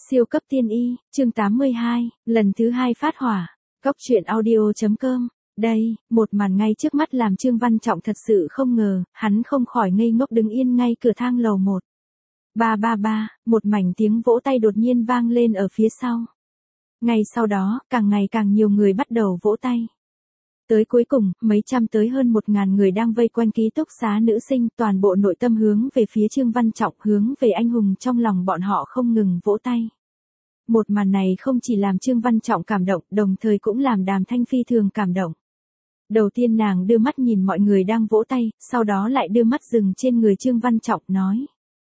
Siêu cấp tiên y, chương 82, lần thứ 2 phát hỏa. Cóc truyện audio.com. Đây, một màn ngay trước mắt làm Trương Văn Trọng thật sự không ngờ, hắn không khỏi ngây ngốc đứng yên ngay cửa thang lầu 1. Ba ba ba, một mảnh tiếng vỗ tay đột nhiên vang lên ở phía sau. Ngay sau đó, càng ngày càng nhiều người bắt đầu vỗ tay. Tới cuối cùng, mấy trăm tới hơn 1000 người đang vây quanh ký túc xá nữ sinh, toàn bộ nội tâm hướng về phía Trương Văn Trọng, hướng về anh hùng trong lòng bọn họ không ngừng vỗ tay. Một màn này không chỉ làm Trương Văn Trọng cảm động, đồng thời cũng làm Đàm Thanh phi thường cảm động. Đầu tiên nàng đưa mắt nhìn mọi người đang vỗ tay, sau đó lại đưa mắt dừng trên người Trương Văn Trọng, nói.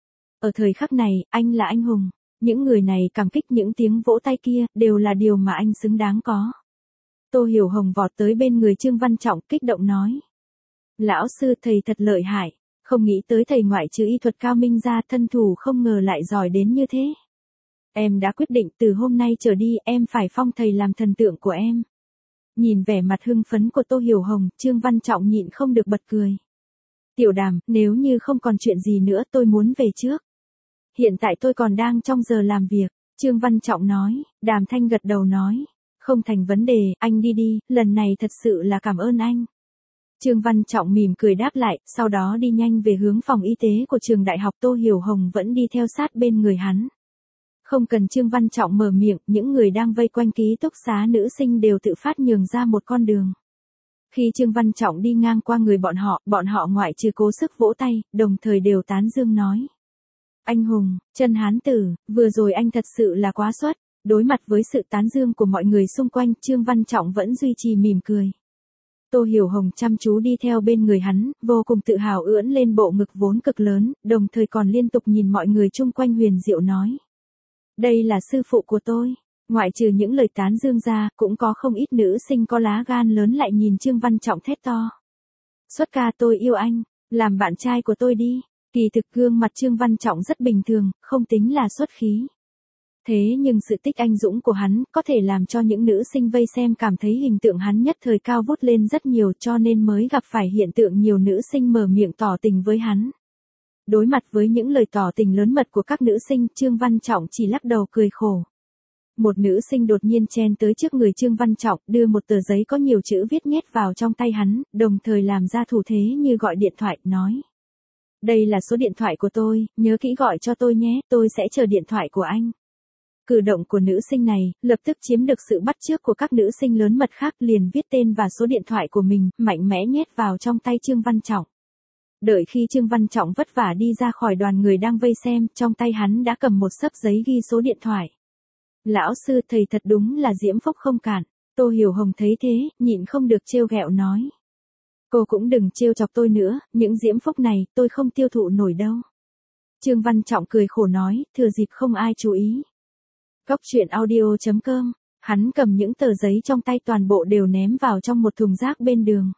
Ở thời khắc này, anh là anh hùng. Những người này cảm kích những tiếng vỗ tay kia, đều là điều mà anh xứng đáng có. Tô Hiểu Hồng vọt tới bên người Trương Văn Trọng, kích động nói. Lão sư, thầy thật lợi hại. Không nghĩ tới thầy ngoại trừ y thuật cao minh ra, thân thủ không ngờ lại giỏi đến như thế. Em đã quyết định từ hôm nay trở đi em phải phong thầy làm thần tượng của em. Nhìn vẻ mặt hưng phấn của Tô Hiểu Hồng, Trương Văn Trọng nhịn không được bật cười. Tiểu Đàm, nếu như không còn chuyện gì nữa tôi muốn về trước. Hiện tại tôi còn đang trong giờ làm việc, Trương Văn Trọng nói. Đàm Thanh gật đầu nói. Không thành vấn đề, anh đi đi, lần này thật sự là cảm ơn anh. Trương Văn Trọng mỉm cười đáp lại, sau đó đi nhanh về hướng phòng y tế của trường đại học. Tô Hiểu Hồng vẫn đi theo sát bên người hắn. Không cần Trương Văn Trọng mở miệng, những người đang vây quanh ký túc xá nữ sinh đều tự phát nhường ra một con đường. Khi Trương Văn Trọng đi ngang qua người bọn họ ngoại trừ cố sức vỗ tay, đồng thời đều tán dương nói. Anh hùng, chân hán tử, vừa rồi anh thật sự là quá xuất. Đối mặt với sự tán dương của mọi người xung quanh, Trương Văn Trọng vẫn duy trì mỉm cười. Tô Hiểu Hồng chăm chú đi theo bên người hắn, vô cùng tự hào ưỡn lên bộ ngực vốn cực lớn, đồng thời còn liên tục nhìn mọi người chung quanh huyền diệu nói. Đây là sư phụ của tôi. Ngoại trừ những lời tán dương ra, cũng có không ít nữ sinh có lá gan lớn lại nhìn Trương Văn Trọng thét to. Xuất ca, tôi yêu anh, làm bạn trai của tôi đi. Kỳ thực gương mặt Trương Văn Trọng rất bình thường, không tính là xuất khí. Thế nhưng sự tích anh dũng của hắn có thể làm cho những nữ sinh vây xem cảm thấy hình tượng hắn nhất thời cao vút lên rất nhiều, cho nên mới gặp phải hiện tượng nhiều nữ sinh mở miệng tỏ tình với hắn. Đối mặt với những lời tỏ tình lớn mật của các nữ sinh, Trương Văn Trọng chỉ lắc đầu cười khổ. Một nữ sinh đột nhiên chen tới trước người Trương Văn Trọng, đưa một tờ giấy có nhiều chữ viết nhét vào trong tay hắn, đồng thời làm ra thủ thế như gọi điện thoại, nói. Đây là số điện thoại của tôi, nhớ kỹ gọi cho tôi nhé, tôi sẽ chờ điện thoại của anh. Cử động của nữ sinh này, lập tức chiếm được sự bắt chước của các nữ sinh lớn mật khác, liền viết tên và số điện thoại của mình, mạnh mẽ nhét vào trong tay Trương Văn Trọng. Đợi khi Trương Văn Trọng vất vả đi ra khỏi đoàn người đang vây xem, trong tay hắn đã cầm một xấp giấy ghi số điện thoại. Lão sư, thầy thật đúng là diễm phúc không cản. Tô Hiểu Hồng thấy thế, nhịn không được trêu ghẹo nói. Cô cũng đừng trêu chọc tôi nữa, những diễm phúc này, tôi không tiêu thụ nổi đâu. Trương Văn Trọng cười khổ nói, thừa dịp không ai chú ý. Cóc truyện audio.com, hắn cầm những tờ giấy trong tay toàn bộ đều ném vào trong một thùng rác bên đường.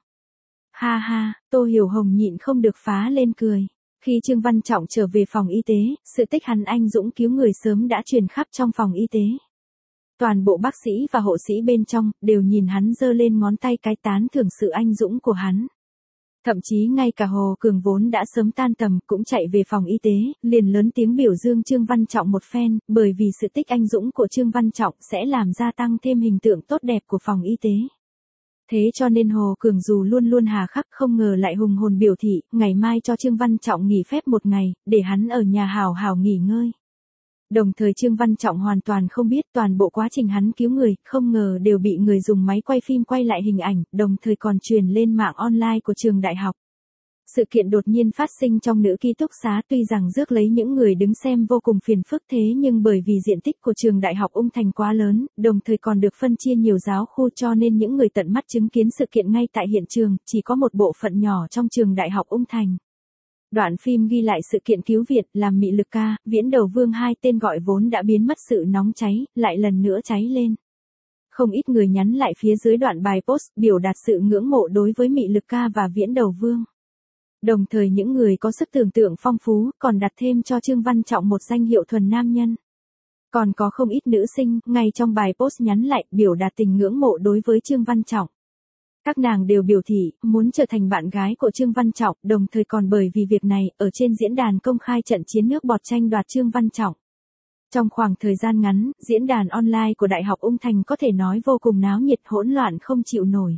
Ha ha, Tô Hiểu Hồng nhịn không được phá lên cười. Khi Trương Văn Trọng trở về phòng y tế, sự tích hắn anh dũng cứu người sớm đã truyền khắp trong phòng y tế. Toàn bộ bác sĩ và hộ sĩ bên trong, đều nhìn hắn giơ lên ngón tay cái tán thưởng sự anh dũng của hắn. Thậm chí ngay cả Hồ Cường vốn đã sớm tan tầm, cũng chạy về phòng y tế, liền lớn tiếng biểu dương Trương Văn Trọng một phen, bởi vì sự tích anh dũng của Trương Văn Trọng sẽ làm gia tăng thêm hình tượng tốt đẹp của phòng y tế. Thế cho nên Hồ Cường dù luôn luôn hà khắc không ngờ lại hùng hồn biểu thị, ngày mai cho Trương Văn Trọng nghỉ phép một ngày, để hắn ở nhà hào hào nghỉ ngơi. Đồng thời Trương Văn Trọng hoàn toàn không biết toàn bộ quá trình hắn cứu người, không ngờ đều bị người dùng máy quay phim quay lại hình ảnh, đồng thời còn truyền lên mạng online của trường đại học. Sự kiện đột nhiên phát sinh trong nữ ký túc xá tuy rằng rước lấy những người đứng xem vô cùng phiền phức, thế nhưng bởi vì diện tích của trường đại học Ung Thành quá lớn, đồng thời còn được phân chia nhiều giáo khu cho nên những người tận mắt chứng kiến sự kiện ngay tại hiện trường, chỉ có một bộ phận nhỏ trong trường đại học Ung Thành. Đoạn phim ghi lại sự kiện cứu Việt, làm Mị Lực Ca, Viễn Đầu Vương hai tên gọi vốn đã biến mất sự nóng cháy, lại lần nữa cháy lên. Không ít người nhắn lại phía dưới đoạn bài post, biểu đạt sự ngưỡng mộ đối với Mị Lực Ca và Viễn Đầu Vương. Đồng thời những người có sức tưởng tượng phong phú, còn đặt thêm cho Trương Văn Trọng một danh hiệu thuần nam nhân. Còn có không ít nữ sinh, ngay trong bài post nhắn lại, biểu đạt tình ngưỡng mộ đối với Trương Văn Trọng. Các nàng đều biểu thị, muốn trở thành bạn gái của Trương Văn Trọng, đồng thời còn bởi vì việc này, ở trên diễn đàn công khai trận chiến nước bọt tranh đoạt Trương Văn Trọng. Trong khoảng thời gian ngắn, diễn đàn online của Đại học Ung Thành có thể nói vô cùng náo nhiệt hỗn loạn không chịu nổi.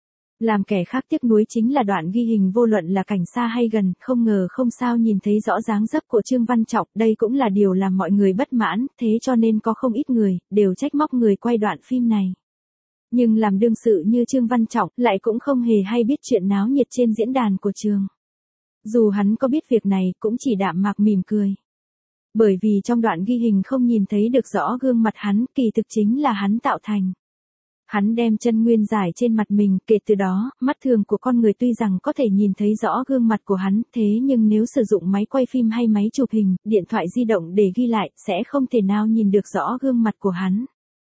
Làm kẻ khác tiếc nuối chính là đoạn ghi hình vô luận là cảnh xa hay gần, không ngờ không sao nhìn thấy rõ dáng dấp của Trương Văn Trọng, đây cũng là điều làm mọi người bất mãn, thế cho nên có không ít người, đều trách móc người quay đoạn phim này. Nhưng làm đương sự như Trương Văn Trọng, lại cũng không hề hay biết chuyện náo nhiệt trên diễn đàn của trường. Dù hắn có biết việc này, cũng chỉ đạm mạc mỉm cười. Bởi vì trong đoạn ghi hình không nhìn thấy được rõ gương mặt hắn, kỳ thực chính là hắn tạo thành. Hắn đem chân nguyên giải trên mặt mình, kể từ đó, mắt thường của con người tuy rằng có thể nhìn thấy rõ gương mặt của hắn, thế nhưng nếu sử dụng máy quay phim hay máy chụp hình, điện thoại di động để ghi lại, sẽ không thể nào nhìn được rõ gương mặt của hắn.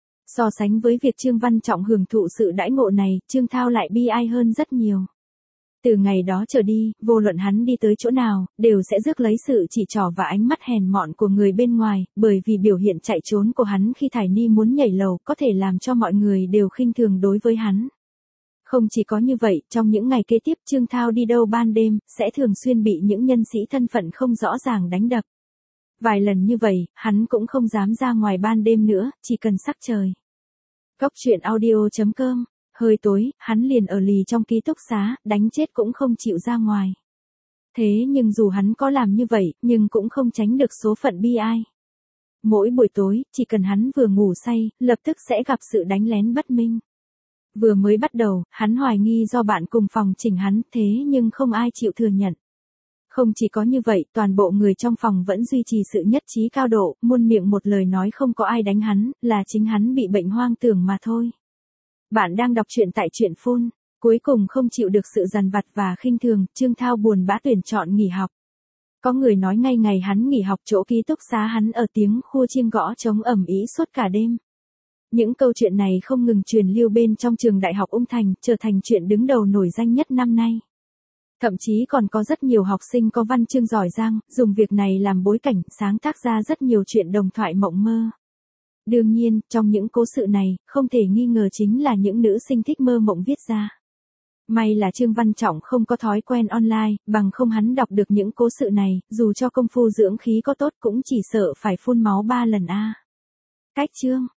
So sánh với việc Trương Văn Trọng hưởng thụ sự đãi ngộ này, Trương Thao lại bi ai hơn rất nhiều. Từ ngày đó trở đi, vô luận hắn đi tới chỗ nào, đều sẽ rước lấy sự chỉ trỏ và ánh mắt hèn mọn của người bên ngoài, bởi vì biểu hiện chạy trốn của hắn khi Thải Ni muốn nhảy lầu có thể làm cho mọi người đều khinh thường đối với hắn. Không chỉ có như vậy, trong những ngày kế tiếp Trương Thao đi đâu ban đêm, sẽ thường xuyên bị những nhân sĩ thân phận không rõ ràng đánh đập. Vài lần như vậy, hắn cũng không dám ra ngoài ban đêm nữa, chỉ cần sắc trời. Góc truyện audio.com. Hơi tối, hắn liền ở lì trong ký túc xá, đánh chết cũng không chịu ra ngoài. Thế nhưng dù hắn có làm như vậy, nhưng cũng không tránh được số phận bi ai. Mỗi buổi tối, chỉ cần hắn vừa ngủ say, lập tức sẽ gặp sự đánh lén bất minh. Vừa mới bắt đầu, hắn hoài nghi do bạn cùng phòng chỉnh hắn, thế nhưng không ai chịu thừa nhận. Không chỉ có như vậy, toàn bộ người trong phòng vẫn duy trì sự nhất trí cao độ, muôn miệng một lời nói không có ai đánh hắn, là chính hắn bị bệnh hoang tưởng mà thôi. Bạn đang đọc truyện tại truyện Phun. Cuối cùng không chịu được sự dằn vặt và khinh thường, Trương Thao buồn bã tuyển chọn nghỉ học. Có người nói ngay ngày hắn nghỉ học chỗ ký túc xá hắn ở tiếng khua chiêng gõ trống ầm ĩ suốt cả đêm. Những câu chuyện này không ngừng truyền lưu bên trong trường Đại học Ung Thành, trở thành chuyện đứng đầu nổi danh nhất năm nay. Thậm chí còn có rất nhiều học sinh có văn chương giỏi giang, dùng việc này làm bối cảnh, sáng tác ra rất nhiều chuyện đồng thoại mộng mơ. Đương nhiên, trong những cố sự này, không thể nghi ngờ chính là những nữ sinh thích mơ mộng viết ra. May là Trương Văn Trọng không có thói quen online, bằng không hắn đọc được những cố sự này, dù cho công phu dưỡng khí có tốt cũng chỉ sợ phải phun máu 3 lần a. Cách chương